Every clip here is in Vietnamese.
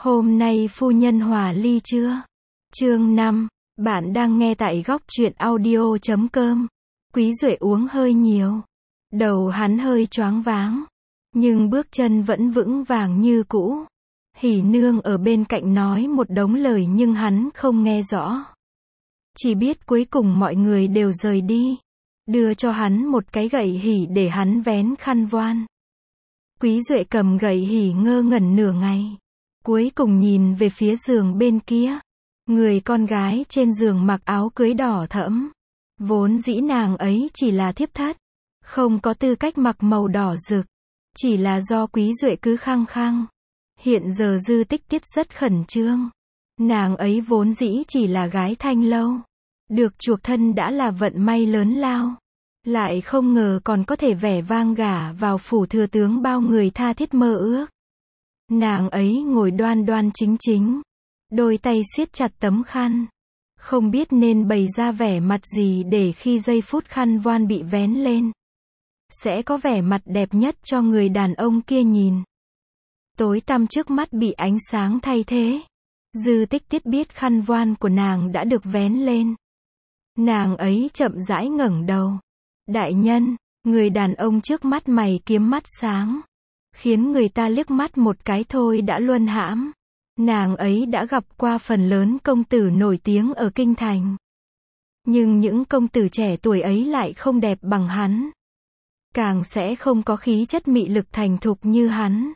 Hôm nay phu nhân hòa ly chưa? Chương 5, bạn đang nghe tại góc truyện audio.com. Quý Duệ uống hơi nhiều. Đầu hắn hơi choáng váng. Nhưng bước chân vẫn vững vàng như cũ. Hỉ nương ở bên cạnh nói một đống lời nhưng hắn không nghe rõ. Chỉ biết cuối cùng mọi người đều rời đi. Đưa cho hắn một cái gậy hỉ để hắn vén khăn voan. Quý Duệ cầm gậy hỉ ngơ ngẩn nửa ngày. Cuối cùng nhìn về phía giường bên kia. Người con gái trên giường mặc áo cưới đỏ thẫm. Vốn dĩ nàng ấy chỉ là thiếp thất. Không có tư cách mặc màu đỏ rực. Chỉ là do Quý Duệ cứ khăng khăng. Hiện giờ Dư Tích Tiết rất khẩn trương. Nàng ấy vốn dĩ chỉ là gái thanh lâu. Được chuộc thân đã là vận may lớn lao. Lại không ngờ còn có thể vẻ vang gả vào phủ thừa tướng bao người tha thiết mơ ước. Nàng ấy ngồi đoan đoan chính chính. Đôi tay siết chặt tấm khăn. Không biết nên bày ra vẻ mặt gì để khi giây phút khăn voan bị vén lên. Sẽ có vẻ mặt đẹp nhất cho người đàn ông kia nhìn. Tối tăm trước mắt bị ánh sáng thay thế. Dư Tích Tiết biết khăn voan của nàng đã được vén lên. Nàng ấy chậm rãi ngẩng đầu. Đại nhân, người đàn ông trước mắt mày kiếm mắt sáng. Khiến người ta liếc mắt một cái thôi đã luân hãm. Nàng ấy đã gặp qua phần lớn công tử nổi tiếng ở kinh thành. Nhưng những công tử trẻ tuổi ấy lại không đẹp bằng hắn. Càng sẽ không có khí chất mị lực thành thục như hắn.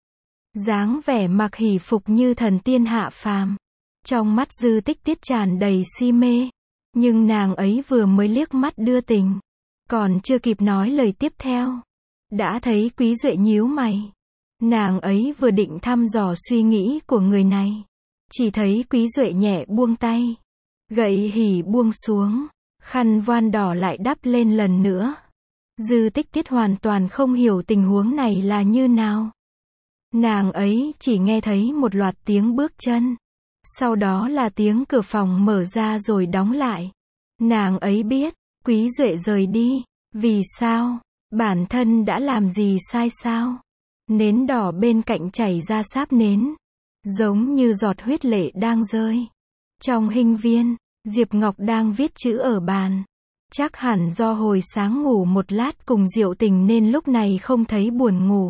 Dáng vẻ mặc hỷ phục như thần tiên hạ phàm. Trong mắt Dư Tích Tiết tràn đầy si mê. Nhưng nàng ấy vừa mới liếc mắt đưa tình. Còn chưa kịp nói lời tiếp theo. Đã thấy Quý Duệ nhíu mày. Nàng ấy vừa định thăm dò suy nghĩ của người này. Chỉ thấy Quý Duệ nhẹ buông tay. Gậy hỉ buông xuống. Khăn voan đỏ lại đắp lên lần nữa. Dư Tích Tiết hoàn toàn không hiểu tình huống này là như nào. Nàng ấy chỉ nghe thấy một loạt tiếng bước chân. Sau đó là tiếng cửa phòng mở ra rồi đóng lại. Nàng ấy biết, Quý Duệ rời đi. Vì sao? Bản thân đã làm gì sai sao? Nến đỏ bên cạnh chảy ra sáp nến. Giống như giọt huyết lệ đang rơi. Trong hinh viên, Diệp Ngọc đang viết chữ ở bàn. Chắc hẳn do hồi sáng ngủ một lát cùng Diệu Tình nên lúc này không thấy buồn ngủ.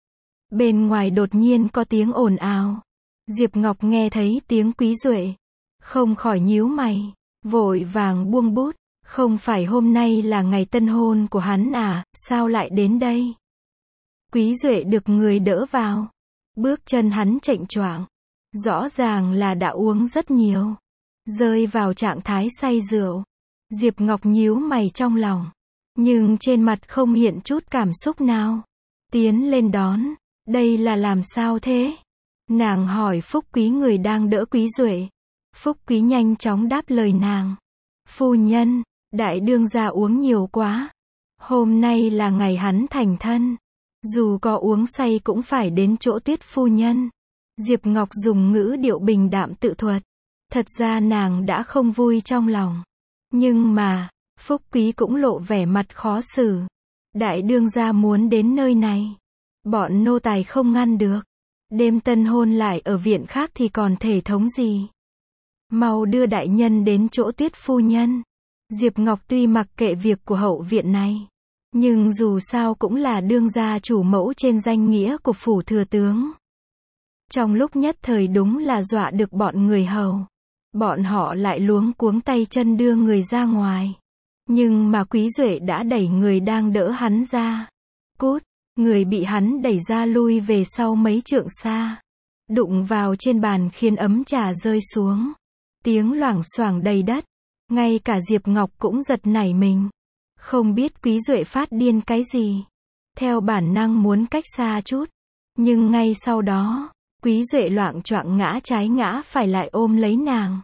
Bên ngoài đột nhiên có tiếng ồn ào. Diệp Ngọc nghe thấy tiếng Quý Duệ. Không khỏi nhíu mày. Vội vàng buông bút. Không phải hôm nay là ngày tân hôn của hắn à, sao lại đến đây? Quý Duệ được người đỡ vào. Bước chân hắn chệch choạng. Rõ ràng là đã uống rất nhiều. Rơi vào trạng thái say rượu. Diệp Ngọc nhíu mày trong lòng. Nhưng trên mặt không hiện chút cảm xúc nào. Tiến lên đón. Đây là làm sao thế? Nàng hỏi Phúc Quý người đang đỡ Quý Duệ. Phúc Quý nhanh chóng đáp lời nàng. Phu nhân, đại đương gia uống nhiều quá. Hôm nay là ngày hắn thành thân. Dù có uống say cũng phải đến chỗ Tuyết phu nhân. Diệp Ngọc dùng ngữ điệu bình đạm tự thuật. Thật ra nàng đã không vui trong lòng. Nhưng mà, Phúc Quý cũng lộ vẻ mặt khó xử. Đại đương gia muốn đến nơi này. Bọn nô tài không ngăn được. Đêm tân hôn lại ở viện khác thì còn thể thống gì. Mau đưa đại nhân đến chỗ Tuyết phu nhân. Diệp Ngọc tuy mặc kệ việc của hậu viện này. Nhưng dù sao cũng là đương gia chủ mẫu trên danh nghĩa của phủ thừa tướng. Trong lúc nhất thời đúng là dọa được bọn người hầu. Bọn họ lại luống cuống tay chân đưa người ra ngoài. Nhưng mà Quý Duệ đã đẩy người đang đỡ hắn ra. Cút, người bị hắn đẩy ra lui về sau mấy trượng xa. Đụng vào trên bàn khiến ấm trà rơi xuống. Tiếng loảng xoảng đầy đất. Ngay cả Diệp Ngọc cũng giật nảy mình. Không biết Quý Duệ phát điên cái gì. Theo bản năng muốn cách xa chút. Nhưng ngay sau đó, Quý Duệ loạng choạng ngã trái ngã phải lại ôm lấy nàng.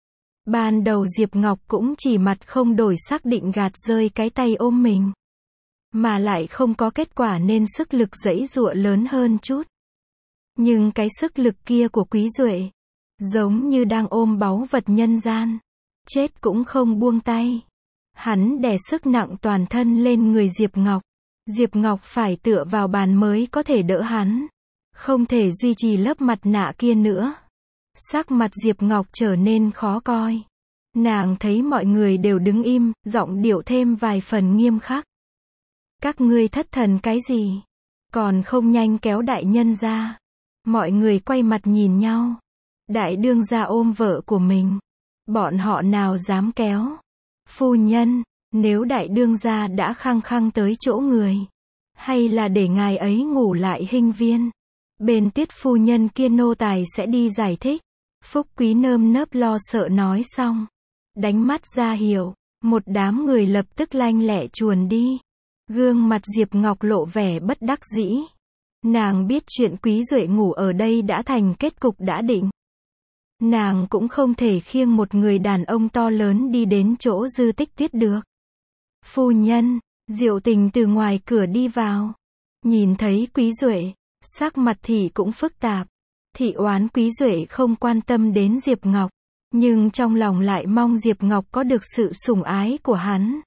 Ban đầu Diệp Ngọc cũng chỉ mặt không đổi sắc định gạt rơi cái tay ôm mình. Mà lại không có kết quả nên sức lực giãy giụa lớn hơn chút. Nhưng cái sức lực kia của Quý Duệ, giống như đang ôm báu vật nhân gian. Chết cũng không buông tay. Hắn đè sức nặng toàn thân lên người Diệp Ngọc. Diệp Ngọc phải tựa vào bàn mới có thể đỡ hắn. Không thể duy trì lớp mặt nạ kia nữa. Sắc mặt Diệp Ngọc trở nên khó coi. Nàng thấy mọi người đều đứng im, giọng điệu thêm vài phần nghiêm khắc. Các ngươi thất thần cái gì? Còn không nhanh kéo đại nhân ra. Mọi người quay mặt nhìn nhau. Đại đương gia ôm vợ của mình. Bọn họ nào dám kéo. Phu nhân, nếu đại đương gia đã khăng khăng tới chỗ người. Hay là để ngài ấy ngủ lại hinh viên. Bên Tiết phu nhân kia nô tài sẽ đi giải thích. Phúc Quý nơm nớp lo sợ nói xong. Đánh mắt ra hiệu. Một đám người lập tức lanh lẹ chuồn đi. Gương mặt Diệp Ngọc lộ vẻ bất đắc dĩ. Nàng biết chuyện Quý Duệ ngủ ở đây đã thành kết cục đã định. Nàng cũng không thể khiêng một người đàn ông to lớn đi đến chỗ Dư Tích Tuyết được. Phu nhân, Diệu Tình từ ngoài cửa đi vào. Nhìn thấy Quý Duệ, sắc mặt thì cũng phức tạp. Thị oán Quý Duệ không quan tâm đến Diệp Ngọc. Nhưng trong lòng lại mong Diệp Ngọc có được sự sủng ái của hắn.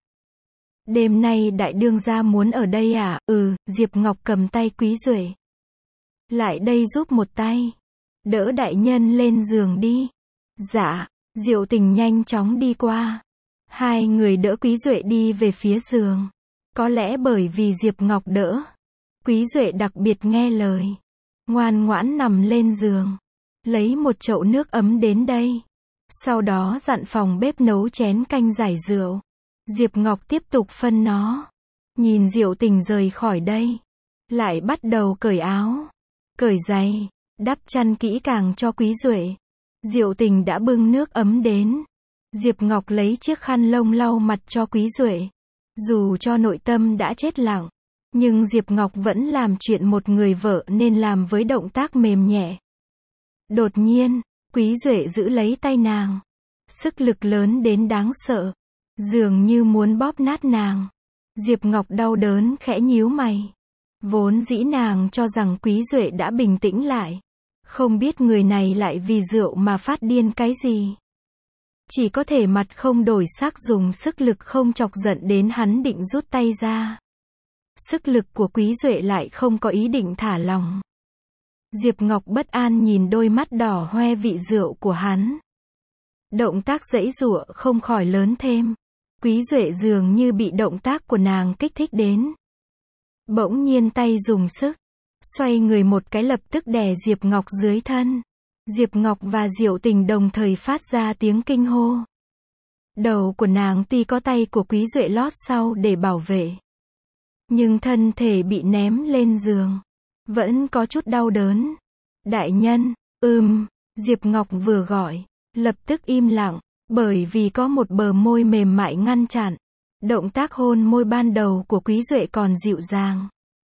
Đêm nay đại đương gia muốn ở đây à? Diệp Ngọc cầm tay Quý Duệ. Lại đây giúp một tay. Đỡ đại nhân lên giường đi. Dạ, Diệu Tình nhanh chóng đi qua. Hai người đỡ Quý Duệ đi về phía giường. Có lẽ bởi vì Diệp Ngọc đỡ. Quý Duệ đặc biệt nghe lời. Ngoan ngoãn nằm lên giường. Lấy một chậu nước ấm đến đây. Sau đó dặn phòng bếp nấu chén canh giải rượu. Diệp Ngọc tiếp tục phân nó. Nhìn Diệu Tình rời khỏi đây. Lại bắt đầu cởi áo. Cởi giày. Đắp chăn kỹ càng cho Quý Duệ. Diệu Tình đã bưng nước ấm đến. Diệp Ngọc lấy chiếc khăn lông lau mặt cho Quý Duệ. Dù cho nội tâm đã chết lặng. Nhưng Diệp Ngọc vẫn làm chuyện một người vợ nên làm với động tác mềm nhẹ. Đột nhiên, Quý Duệ giữ lấy tay nàng. Sức lực lớn đến đáng sợ. Dường như muốn bóp nát nàng. Diệp Ngọc đau đớn khẽ nhíu mày. Vốn dĩ nàng cho rằng Quý Duệ đã bình tĩnh lại. Không biết người này lại vì rượu mà phát điên cái gì. Chỉ có thể mặt không đổi sắc dùng sức lực không chọc giận đến hắn định rút tay ra. Sức lực của Quý Duệ lại không có ý định thả lòng. Diệp Ngọc bất an nhìn đôi mắt đỏ hoe vị rượu của hắn. Động tác giãy giụa không khỏi lớn thêm. Quý Duệ dường như bị động tác của nàng kích thích đến. Bỗng nhiên tay dùng sức. Xoay người một cái lập tức đè Diệp Ngọc dưới thân. Diệp Ngọc và Diệu Tình đồng thời phát ra tiếng kinh hô. Đầu của nàng tuy có tay của Quý Duệ lót sau để bảo vệ. Nhưng thân thể bị ném lên giường. Vẫn có chút đau đớn. Đại nhân, Diệp Ngọc vừa gọi. Lập tức im lặng. Bởi vì có một bờ môi mềm mại ngăn chặn. Động tác hôn môi ban đầu của Quý Duệ còn dịu dàng.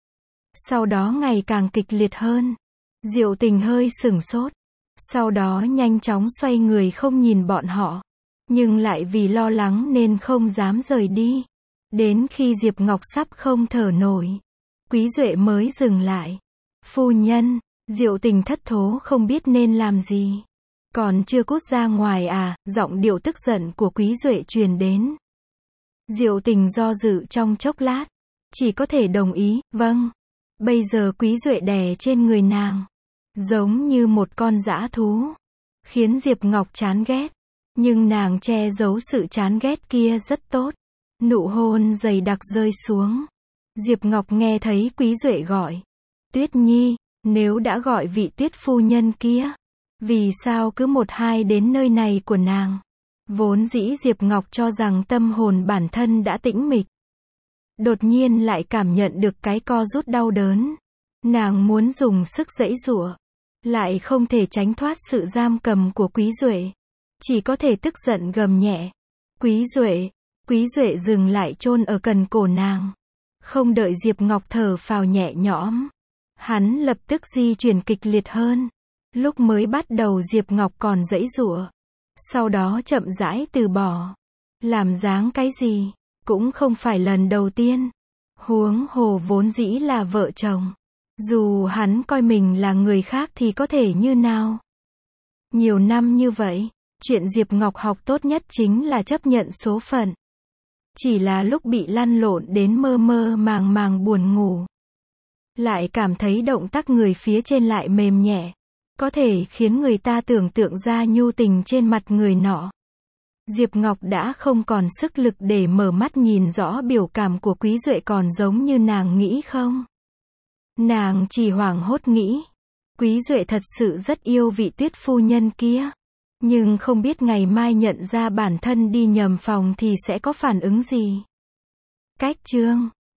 Sau đó ngày càng kịch liệt hơn. Diệu Tình hơi sửng sốt. Sau đó nhanh chóng xoay người không nhìn bọn họ. Nhưng lại vì lo lắng nên không dám rời đi. Đến khi Diệp Ngọc sắp không thở nổi. Quý Duệ mới dừng lại. Phu nhân, Diệu Tình thất thố không biết nên làm gì. Còn chưa cút ra ngoài à? Giọng điệu tức giận của Quý Duệ truyền đến. Diệu Tình do dự trong chốc lát. Chỉ có thể đồng ý, vâng. Bây giờ Quý Duệ đè trên người nàng. Giống như một con dã thú. Khiến Diệp Ngọc chán ghét. Nhưng nàng che giấu sự chán ghét kia rất tốt. Nụ hôn dày đặc rơi xuống. Diệp Ngọc nghe thấy Quý Duệ gọi. Tuyết Nhi, nếu đã gọi vị Tuyết phu nhân kia. Vì sao cứ một hai đến nơi này của nàng? Vốn dĩ Diệp Ngọc cho rằng tâm hồn bản thân đã tĩnh mịch. Đột nhiên lại cảm nhận được cái co rút đau đớn. Nàng muốn dùng sức giãy giụa. Lại không thể tránh thoát sự giam cầm của Quý Duệ. Chỉ có thể tức giận gầm nhẹ. Quý Duệ dừng lại chôn ở cần cổ nàng. Không đợi Diệp Ngọc thở phào nhẹ nhõm. Hắn lập tức di chuyển kịch liệt hơn. Lúc mới bắt đầu Diệp Ngọc còn giãy giụa. Sau đó chậm rãi từ bỏ. Làm dáng cái gì? Cũng không phải lần đầu tiên. Huống hồ vốn dĩ là vợ chồng. Dù hắn coi mình là người khác thì có thể như nào? Nhiều năm như vậy, chuyện Diệp Ngọc học tốt nhất chính là chấp nhận số phận. Chỉ là lúc bị lăn lộn đến mơ mơ màng màng buồn ngủ. Lại cảm thấy động tác người phía trên lại mềm nhẹ, có thể khiến người ta tưởng tượng ra nhu tình trên mặt người nọ. Diệp Ngọc đã không còn sức lực để mở mắt nhìn rõ biểu cảm của Quý Duệ còn giống như nàng nghĩ không. Nàng chỉ hoảng hốt nghĩ, Quý Duệ thật sự rất yêu vị Tuyết phu nhân kia. Nhưng không biết ngày mai nhận ra bản thân đi nhầm phòng thì sẽ có phản ứng gì. Cách chương